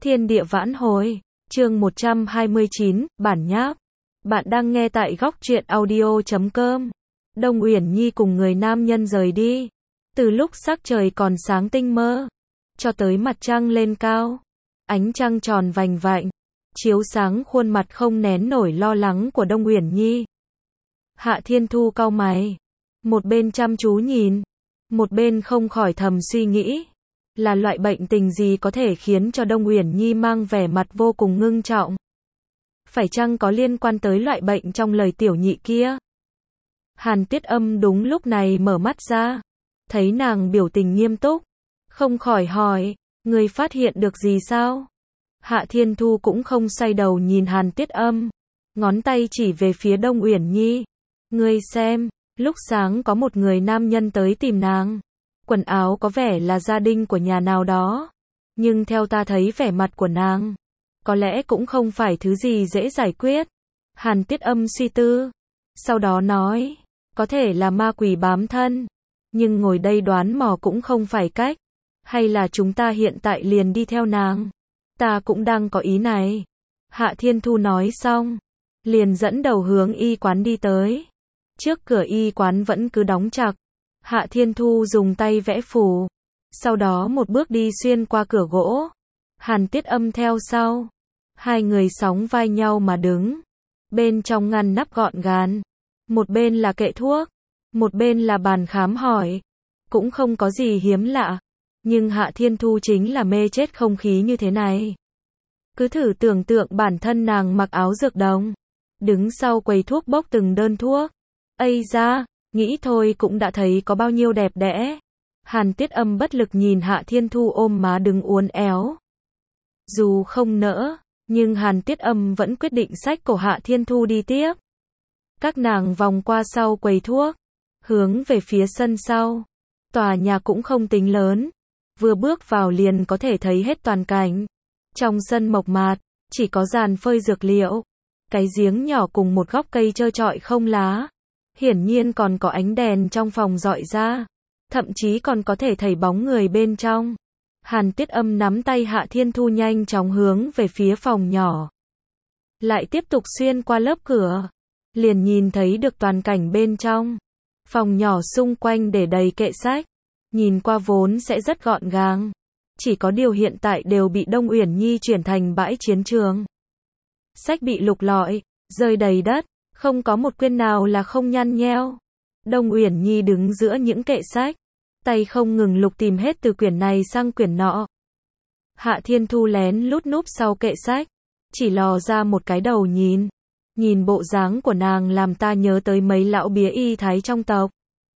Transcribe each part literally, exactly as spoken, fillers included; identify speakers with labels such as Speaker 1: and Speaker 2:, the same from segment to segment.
Speaker 1: Thiên địa vãn hồi, chương một trăm hai mươi chín, bản nháp. Bạn đang nghe tại góc truyện audio chấm com. Đông Uyển Nhi cùng người nam nhân rời đi. Từ lúc sắc trời còn sáng tinh mơ, cho tới mặt trăng lên cao. Ánh trăng tròn vành vạnh, chiếu sáng khuôn mặt không nén nổi lo lắng của Đông Uyển Nhi. Hạ Thiên Thu cau mày, một bên chăm chú nhìn, một bên không khỏi thầm suy nghĩ. Là loại bệnh tình gì có thể khiến cho Đông Uyển Nhi mang vẻ mặt vô cùng ngưng trọng? Phải chăng có liên quan tới loại bệnh trong lời tiểu nhị kia? Hàn Tiết Âm đúng lúc này mở mắt ra, thấy nàng biểu tình nghiêm túc, không khỏi hỏi, người phát hiện được gì sao? Hạ Thiên Thu cũng không xoay đầu nhìn Hàn Tiết Âm, ngón tay chỉ về phía Đông Uyển Nhi. Ngươi xem, lúc sáng có một người nam nhân tới tìm nàng. Quần áo có vẻ là gia đình của nhà nào đó, nhưng theo ta thấy vẻ mặt của nàng, có lẽ cũng không phải thứ gì dễ giải quyết. Hàn Tiết Âm suy tư, sau đó nói, có thể là ma quỷ bám thân, nhưng ngồi đây đoán mò cũng không phải cách. Hay là chúng ta hiện tại liền đi theo nàng? Ta cũng đang có ý này. Hạ Thiên Thu nói xong, liền dẫn đầu hướng y quán đi tới. Trước cửa y quán vẫn cứ đóng chặt. Hạ Thiên Thu dùng tay vẽ phù, sau đó một bước đi xuyên qua cửa gỗ. Hàn Tiết Âm theo sau. Hai người sóng vai nhau mà đứng. Bên trong ngăn nắp gọn gàng. Một bên là kệ thuốc, một bên là bàn khám hỏi. Cũng không có gì hiếm lạ. Nhưng Hạ Thiên Thu chính là mê chết không khí như thế này. Cứ thử tưởng tượng bản thân nàng mặc áo dược đồng, đứng sau quầy thuốc bốc từng đơn thuốc. Ây da, nghĩ thôi cũng đã thấy có bao nhiêu đẹp đẽ. Hàn Tiết Âm bất lực nhìn Hạ Thiên Thu ôm má đứng uốn éo. Dù không nỡ, nhưng Hàn Tiết Âm vẫn quyết định xách cổ Hạ Thiên Thu đi tiếp. Các nàng vòng qua sau quầy thuốc, hướng về phía sân sau. Tòa nhà cũng không tính lớn, vừa bước vào liền có thể thấy hết toàn cảnh. Trong sân mộc mạc, chỉ có giàn phơi dược liệu, cái giếng nhỏ cùng một gốc cây trơ trọi không lá. Hiển nhiên còn có ánh đèn trong phòng rọi ra, thậm chí còn có thể thấy bóng người bên trong. Hàn Tiết Âm nắm tay Hạ Thiên Thu nhanh chóng hướng về phía phòng nhỏ. Lại tiếp tục xuyên qua lớp cửa, liền nhìn thấy được toàn cảnh bên trong. Phòng nhỏ xung quanh để đầy kệ sách, nhìn qua vốn sẽ rất gọn gàng. Chỉ có điều hiện tại đều bị Đông Uyển Nhi chuyển thành bãi chiến trường. Sách bị lục lọi, rơi đầy đất. Không có một quyển nào là không nhăn nheo. Đông Uyển Nhi đứng giữa những kệ sách, tay không ngừng lục tìm hết từ quyển này sang quyển nọ. Hạ Thiên Thu lén lút núp sau kệ sách, chỉ lò ra một cái đầu nhìn. Nhìn bộ dáng của nàng làm ta nhớ tới mấy lão bía y thái trong tộc.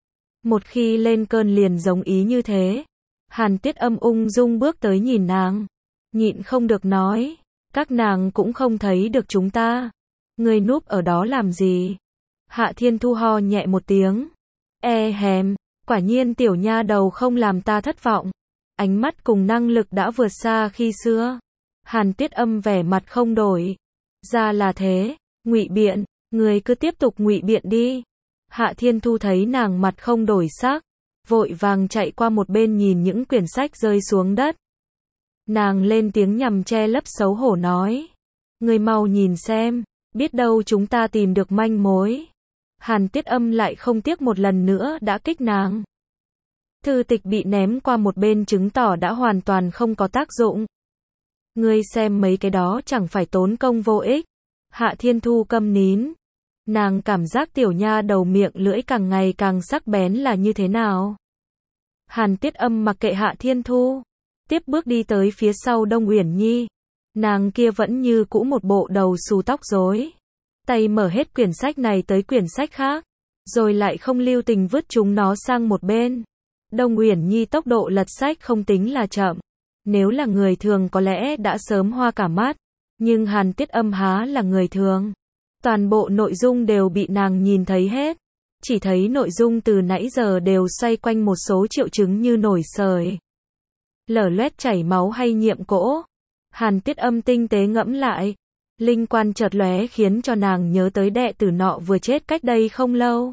Speaker 1: Một khi lên cơn liền giống ý như thế. Hàn Tiết Âm ung dung bước tới nhìn nàng, nhịn không được nói, các nàng cũng không thấy được chúng ta. Ngươi núp ở đó làm gì? Hạ Thiên Thu ho nhẹ một tiếng. E hèm, quả nhiên tiểu nha đầu không làm ta thất vọng. Ánh mắt cùng năng lực đã vượt xa khi xưa. Hàn Tiết Âm vẻ mặt không đổi. Ra là thế, ngụy biện, ngươi cứ tiếp tục ngụy biện đi. Hạ Thiên Thu thấy nàng mặt không đổi sắc, vội vàng chạy qua một bên nhìn những quyển sách rơi xuống đất. Nàng lên tiếng nhằm che lấp xấu hổ nói. Ngươi mau nhìn xem. Biết đâu chúng ta tìm được manh mối. Hàn Tiết Âm lại không tiếc một lần nữa đã kích nàng. Thư tịch bị ném qua một bên chứng tỏ đã hoàn toàn không có tác dụng. Ngươi xem mấy cái đó chẳng phải tốn công vô ích. Hạ Thiên Thu câm nín. Nàng cảm giác tiểu nha đầu miệng lưỡi càng ngày càng sắc bén là như thế nào. Hàn Tiết Âm mặc kệ Hạ Thiên Thu, tiếp bước đi tới phía sau Đông Uyển Nhi. Nàng kia vẫn như cũ một bộ đầu xù tóc rối. Tay mở hết quyển sách này tới quyển sách khác, rồi lại không lưu tình vứt chúng nó sang một bên. Đông Uyển Nhi tốc độ lật sách không tính là chậm. Nếu là người thường có lẽ đã sớm hoa cả mắt. Nhưng Hàn Tiết Âm há là người thường. Toàn bộ nội dung đều bị nàng nhìn thấy hết. Chỉ thấy nội dung từ nãy giờ đều xoay quanh một số triệu chứng như nổi sởi, lở loét chảy máu hay nhiễm cỗ. Hàn Tiết Âm tinh tế ngẫm lại, linh quan chợt lóe khiến cho nàng nhớ tới đệ tử nọ vừa chết cách đây không lâu.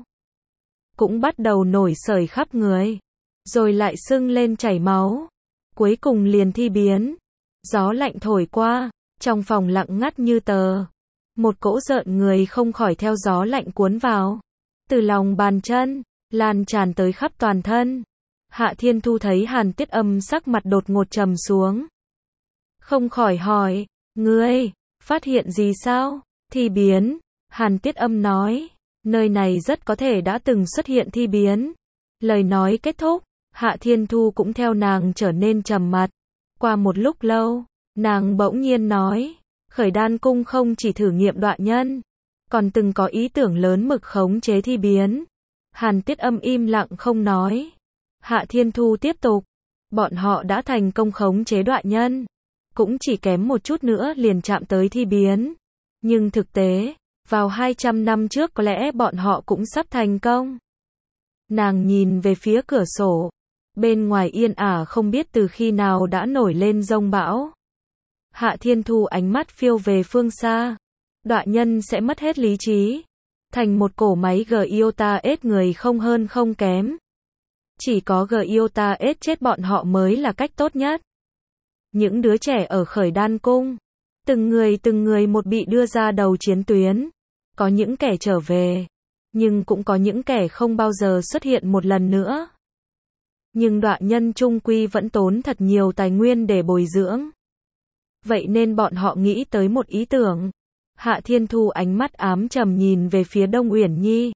Speaker 1: Cũng bắt đầu nổi sởi khắp người, rồi lại sưng lên chảy máu, cuối cùng liền thi biến. Gió lạnh thổi qua, trong phòng lặng ngắt như tờ. Một cỗ rợn người không khỏi theo gió lạnh cuốn vào. Từ lòng bàn chân, lan tràn tới khắp toàn thân. Hạ Thiên Thu thấy Hàn Tiết Âm sắc mặt đột ngột trầm xuống. Không khỏi hỏi, ngươi, phát hiện gì sao? Thi biến, Hàn Tiết Âm nói, nơi này rất có thể đã từng xuất hiện thi biến. Lời nói kết thúc, Hạ Thiên Thu cũng theo nàng trở nên trầm mặt. Qua một lúc lâu, nàng bỗng nhiên nói, Khởi Đan Cung không chỉ thử nghiệm đoạn nhân, còn từng có ý tưởng lớn mực khống chế thi biến. Hàn Tiết Âm im lặng không nói. Hạ Thiên Thu tiếp tục, bọn họ đã thành công khống chế đoạn nhân, cũng chỉ kém một chút nữa liền chạm tới thi biến. Nhưng thực tế, vào hai trăm năm trước có lẽ bọn họ cũng sắp thành công. Nàng nhìn về phía cửa sổ, bên ngoài yên ả không biết từ khi nào đã nổi lên giông bão. Hạ Thiên Thu ánh mắt phiêu về phương xa, đoạn nhân sẽ mất hết lý trí, thành một cổ máy Giota ết người không hơn không kém. Chỉ có Giota ết chết bọn họ mới là cách tốt nhất. Những đứa trẻ ở Khởi Đan Cung, từng người từng người một bị đưa ra đầu chiến tuyến. Có những kẻ trở về, nhưng cũng có những kẻ không bao giờ xuất hiện một lần nữa. Nhưng đoạn nhân trung quy vẫn tốn thật nhiều tài nguyên để bồi dưỡng. Vậy nên bọn họ nghĩ tới một ý tưởng. Hạ Thiên Thu ánh mắt ám trầm nhìn về phía Đông Uyển Nhi.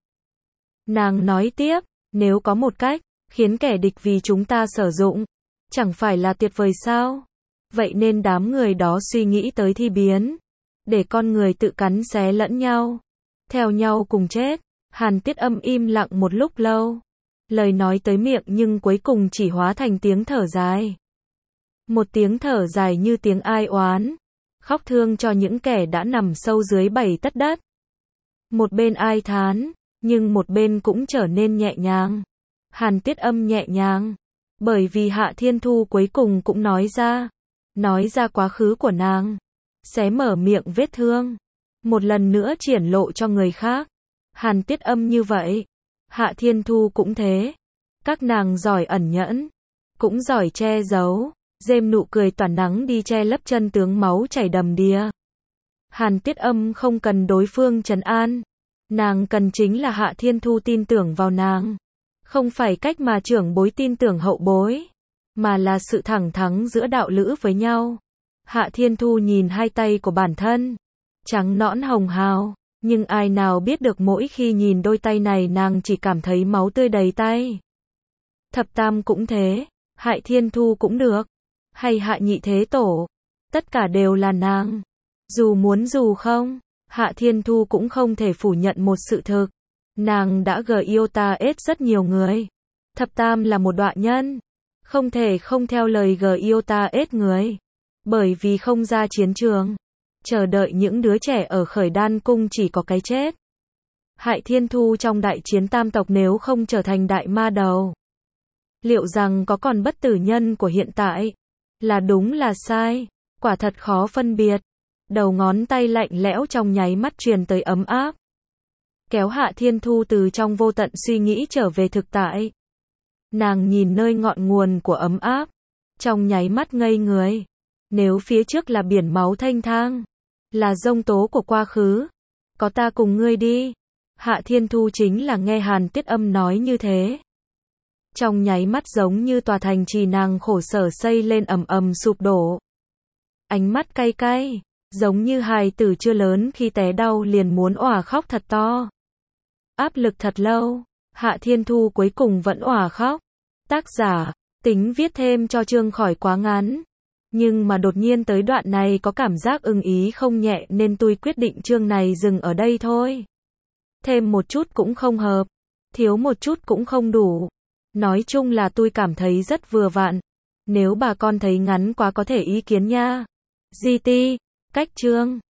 Speaker 1: Nàng nói tiếp, nếu có một cách khiến kẻ địch vì chúng ta sử dụng, chẳng phải là tuyệt vời sao? Vậy nên đám người đó suy nghĩ tới thi biến, để con người tự cắn xé lẫn nhau, theo nhau cùng chết. Hàn Tiết Âm im lặng một lúc lâu, lời nói tới miệng nhưng cuối cùng chỉ hóa thành tiếng thở dài. Một tiếng thở dài như tiếng ai oán, khóc thương cho những kẻ đã nằm sâu dưới bảy tấc đất. Một bên ai thán, nhưng một bên cũng trở nên nhẹ nhàng. Hàn Tiết Âm nhẹ nhàng, bởi vì Hạ Thiên Thu cuối cùng cũng nói ra, nói ra quá khứ của nàng, xé mở miệng vết thương, một lần nữa triển lộ cho người khác. Hàn Tiết Âm như vậy, Hạ Thiên Thu cũng thế. Các nàng giỏi ẩn nhẫn, cũng giỏi che giấu, rêm nụ cười tỏa nắng đi che lấp chân tướng máu chảy đầm đìa. Hàn Tiết Âm không cần đối phương trấn an, nàng cần chính là Hạ Thiên Thu tin tưởng vào nàng. Không phải cách mà trưởng bối tin tưởng hậu bối, mà là sự thẳng thắn giữa đạo lữ với nhau. Hạ Thiên Thu nhìn hai tay của bản thân, trắng nõn hồng hào, nhưng ai nào biết được mỗi khi nhìn đôi tay này nàng chỉ cảm thấy máu tươi đầy tay. Thập Tam cũng thế, Hạ Thiên Thu cũng được, hay Hạ Nhị Thế Tổ, tất cả đều là nàng. Dù muốn dù không, Hạ Thiên Thu cũng không thể phủ nhận một sự thực. Nàng đã Giota ết rất nhiều người. Thập Tam là một đoạn nhân, không thể không theo lời Giota ết người, bởi vì không ra chiến trường, chờ đợi những đứa trẻ ở Khởi Đan Cung chỉ có cái chết. Hạ Thiên Thu trong đại chiến tam tộc nếu không trở thành đại ma đầu, liệu rằng có còn bất tử nhân của hiện tại? Là đúng là sai, quả thật khó phân biệt. Đầu ngón tay lạnh lẽo trong nháy mắt truyền tới ấm áp, kéo Hạ Thiên Thu từ trong vô tận suy nghĩ trở về thực tại. Nàng nhìn nơi ngọn nguồn của ấm áp, trong nháy mắt ngây người. Nếu phía trước là biển máu thanh thang, là giông tố của quá khứ, có ta cùng ngươi đi. Hạ Thiên Thu chính là nghe Hàn Tiết Âm nói như thế. Trong nháy mắt giống như tòa thành trì nàng khổ sở xây lên ầm ầm sụp đổ. Ánh mắt cay cay, giống như hài tử chưa lớn khi té đau liền muốn òa khóc thật to. Áp lực thật lâu, Hạ Thiên Thu cuối cùng vẫn òa khóc. Tác giả, tính viết thêm cho chương khỏi quá ngắn. Nhưng mà đột nhiên tới đoạn này có cảm giác ưng ý không nhẹ nên tôi quyết định chương này dừng ở đây thôi. Thêm một chút cũng không hợp, thiếu một chút cũng không đủ. Nói chung là tôi cảm thấy rất vừa vặn. Nếu bà con thấy ngắn quá có thể ý kiến nha. giê tê, cách chương.